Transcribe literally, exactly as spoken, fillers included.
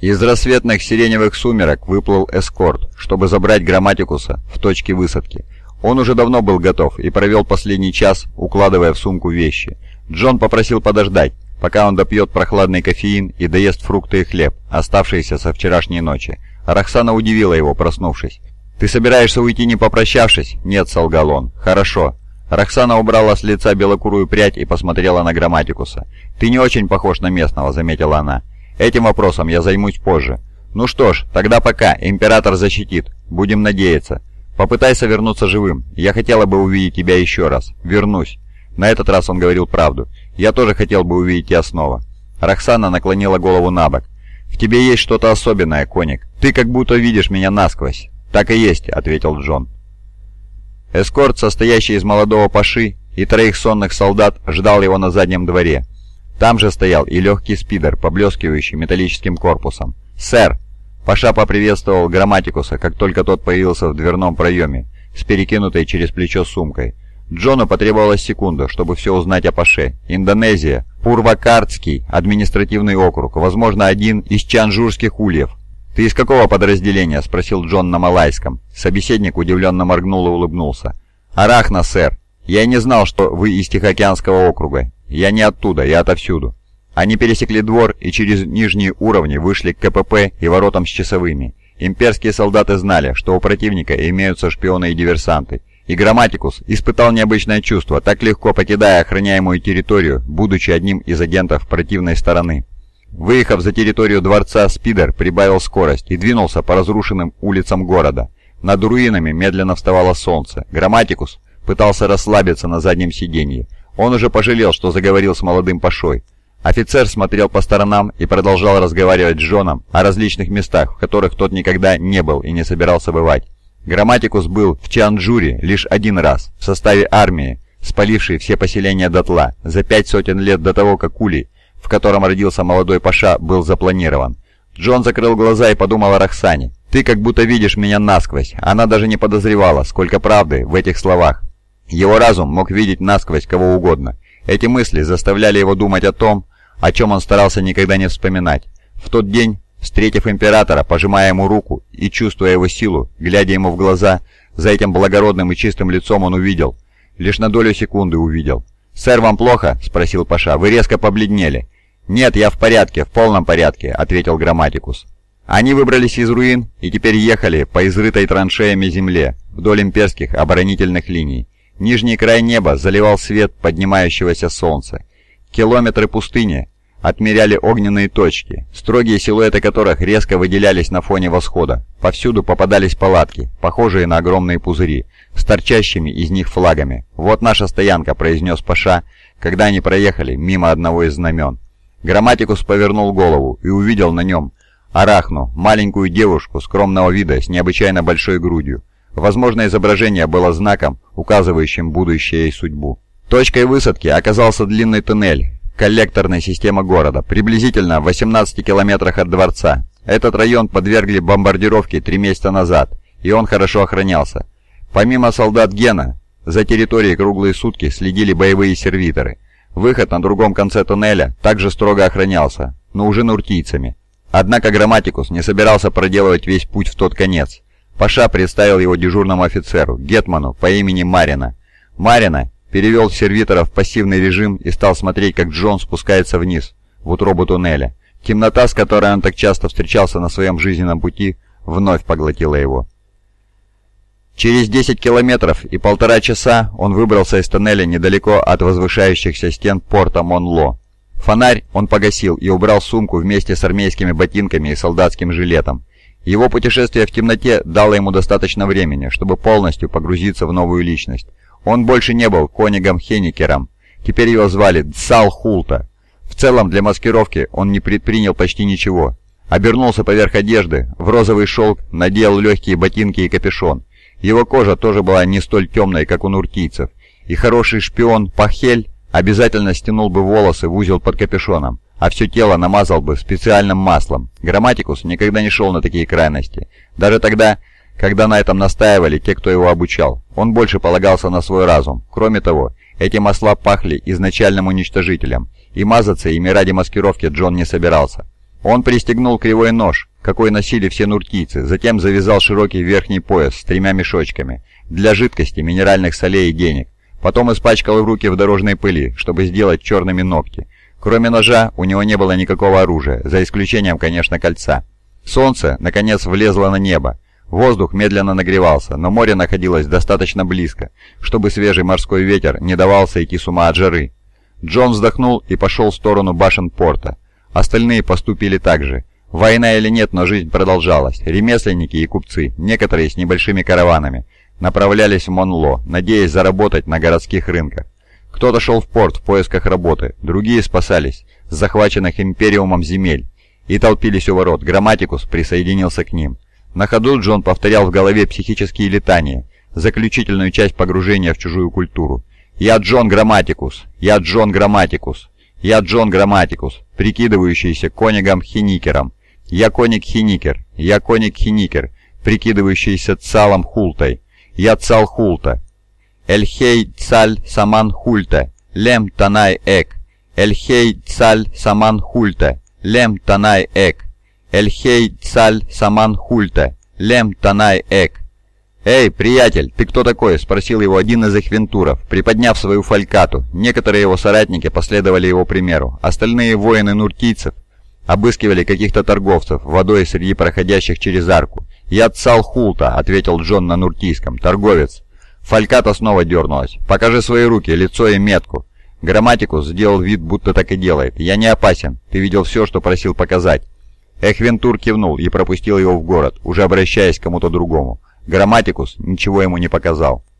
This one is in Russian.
Из рассветных сиреневых сумерок выплыл эскорт, чтобы забрать Грамматикуса в точке высадки. Он уже давно был готов и провел последний час, укладывая в сумку вещи. Джон попросил подождать, пока он допьет прохладный кофеин и доест фрукты и хлеб, оставшиеся со вчерашней ночи. Роксана удивила его, проснувшись. «Ты собираешься уйти, не попрощавшись?» «Нет», — солгал он. «Хорошо». Роксана убрала с лица белокурую прядь и посмотрела на Грамматикуса. «Ты не очень похож на местного», — заметила она. «Этим вопросом я займусь позже». «Ну что ж, тогда пока. Император защитит. Будем надеяться. Попытайся вернуться живым. Я хотела бы увидеть тебя еще раз. Вернусь». На этот раз он говорил правду. «Я тоже хотел бы увидеть тебя снова». Роксана наклонила голову на бок. «В тебе есть что-то особенное, Коник. Ты как будто видишь меня насквозь». «Так и есть», — ответил Джон. Эскорт, состоящий из молодого паши и троих сонных солдат, ждал его на заднем дворе. Там же стоял и легкий спидер, поблескивающий металлическим корпусом. «Сэр!» Паша поприветствовал Грамматикуса, как только тот появился в дверном проеме, с перекинутой через плечо сумкой. Джону потребовалась секунда, чтобы все узнать о Паше. Индонезия, Пурвакартский административный округ, возможно, один из чанжурских ульев. «Ты из какого подразделения?» — спросил Джон на малайском. Собеседник удивленно моргнул и улыбнулся. «Арахна, сэр. Я и не знал, что вы из Тихоокеанского округа. Я не оттуда, я отовсюду». Они пересекли двор и через нижние уровни вышли к КПП и воротам с часовыми. Имперские солдаты знали, что у противника имеются шпионы и диверсанты. И Грамматикус испытал необычное чувство, так легко покидая охраняемую территорию, будучи одним из агентов противной стороны. Выехав за территорию дворца, спидер прибавил скорость и двинулся по разрушенным улицам города. Над руинами медленно вставало солнце. Грамматикус пытался расслабиться на заднем сиденье. Он уже пожалел, что заговорил с молодым пашой. Офицер смотрел по сторонам и продолжал разговаривать с Джоном о различных местах, в которых тот никогда не был и не собирался бывать. Грамматикус был в Чанджуре лишь один раз, в составе армии, спалившей все поселения дотла, за пять сотен лет до того, как Улей, в котором родился молодой паша, был запланирован. Джон закрыл глаза и подумал о Роксане. «Ты как будто видишь меня насквозь». Она даже не подозревала, сколько правды в этих словах. Его разум мог видеть насквозь кого угодно. Эти мысли заставляли его думать о том, о чем он старался никогда не вспоминать. В тот день, встретив императора, пожимая ему руку и чувствуя его силу, глядя ему в глаза, за этим благородным и чистым лицом он увидел. Лишь на долю секунды увидел. «Сэр, вам плохо?» — спросил паша. «Вы резко побледнели». «Нет, я в порядке, в полном порядке», — ответил Грамматикус. Они выбрались из руин и теперь ехали по изрытой траншеями земле, вдоль имперских оборонительных линий. Нижний край неба заливал свет поднимающегося солнца. Километры пустыни отмеряли огненные точки, строгие силуэты которых резко выделялись на фоне восхода. Повсюду попадались палатки, похожие на огромные пузыри, с торчащими из них флагами. «Вот наша стоянка», — произнес паша, когда они проехали мимо одного из знамен. Грамматикус повернул голову и увидел на нем Арахну, маленькую девушку скромного вида с необычайно большой грудью. Возможно, изображение было знаком, указывающим будущее ей судьбу. Точкой высадки оказался длинный туннель коллекторной системы города, приблизительно в восемнадцати километрах от дворца. Этот район подвергли бомбардировке три месяца назад, и он хорошо охранялся. Помимо солдат Гена, за территорией круглые сутки следили боевые сервиторы. Выход на другом конце туннеля также строго охранялся, но уже нуртийцами. Однако Грамматикус не собирался проделывать весь путь в тот конец. Паша представил его дежурному офицеру, гетману по имени Марина. Марина перевел сервитора в пассивный режим и стал смотреть, как Джон спускается вниз, в утробу туннеля. Темнота, с которой он так часто встречался на своем жизненном пути, вновь поглотила его. Через десять километров и полтора часа он выбрался из тоннеля недалеко от возвышающихся стен порта Монло. Фонарь он погасил и убрал сумку вместе с армейскими ботинками и солдатским жилетом. Его путешествие в темноте дало ему достаточно времени, чтобы полностью погрузиться в новую личность. Он больше не был Конигом Хеникером, теперь его звали Дсал Хулта. В целом для маскировки он не предпринял почти ничего. Обернулся поверх одежды, в розовый шелк, надел легкие ботинки и капюшон. Его кожа тоже была не столь темной, как у нуртийцев, и хороший шпион Пахель обязательно стянул бы волосы в узел под капюшоном, а все тело намазал бы специальным маслом. Грамматикус никогда не шел на такие крайности, даже тогда, когда на этом настаивали те, кто его обучал. Он больше полагался на свой разум. Кроме того, эти масла пахли изначальным уничтожителем, и мазаться ими ради маскировки Джон не собирался. Он пристегнул кривой нож, какой носили все нуртийцы, затем завязал широкий верхний пояс с тремя мешочками для жидкости, минеральных солей и денег. Потом испачкал руки в дорожной пыли, чтобы сделать черными ногти. Кроме ножа, у него не было никакого оружия, за исключением, конечно, кольца. Солнце, наконец, влезло на небо. Воздух медленно нагревался, но море находилось достаточно близко, чтобы свежий морской ветер не давал сойти с ума от жары. Джон вздохнул и пошел в сторону башен порта. Остальные поступили так же. Война или нет, но жизнь продолжалась. Ремесленники и купцы, некоторые с небольшими караванами, направлялись в Монло, надеясь заработать на городских рынках. Кто-то шел в порт в поисках работы, другие спасались с захваченных Империумом земель и толпились у ворот. Грамматикус присоединился к ним. На ходу Джон повторял в голове психические летания, заключительную часть погружения в чужую культуру. «Я Джон Грамматикус! Я Джон Грамматикус! Я Джон Грамматикус!» прикидывающийся Конигом Хиникером. «Я Коник Хиникер! Я Коник Хиникер!» прикидывающийся Цалом Хултой. «Я Цал Хулта!» «Эльхей Цаль Саман Хульта! Лем Танай Эк! Эльхей Цаль Саман Хульта! Лем Танай Эк! Эльхей Цаль Саман Хульта! Лем Танай Эк!» «Эй, приятель, ты кто такой?» — спросил его один из эхвентуров, приподняв свою фалькату. Некоторые его соратники последовали его примеру. Остальные воины нуртийцев обыскивали каких-то торговцев водой среди проходящих через арку. «Я Цал Хулта», — ответил Джон на нуртийском. «Торговец». Фальката снова дернулась. «Покажи свои руки, лицо и метку». Грамматикус сделал вид, будто так и делает. «Я не опасен. Ты видел все, что просил показать». Эхвентур кивнул и пропустил его в город, уже обращаясь к кому-то другому. Грамматикус ничего ему не показал.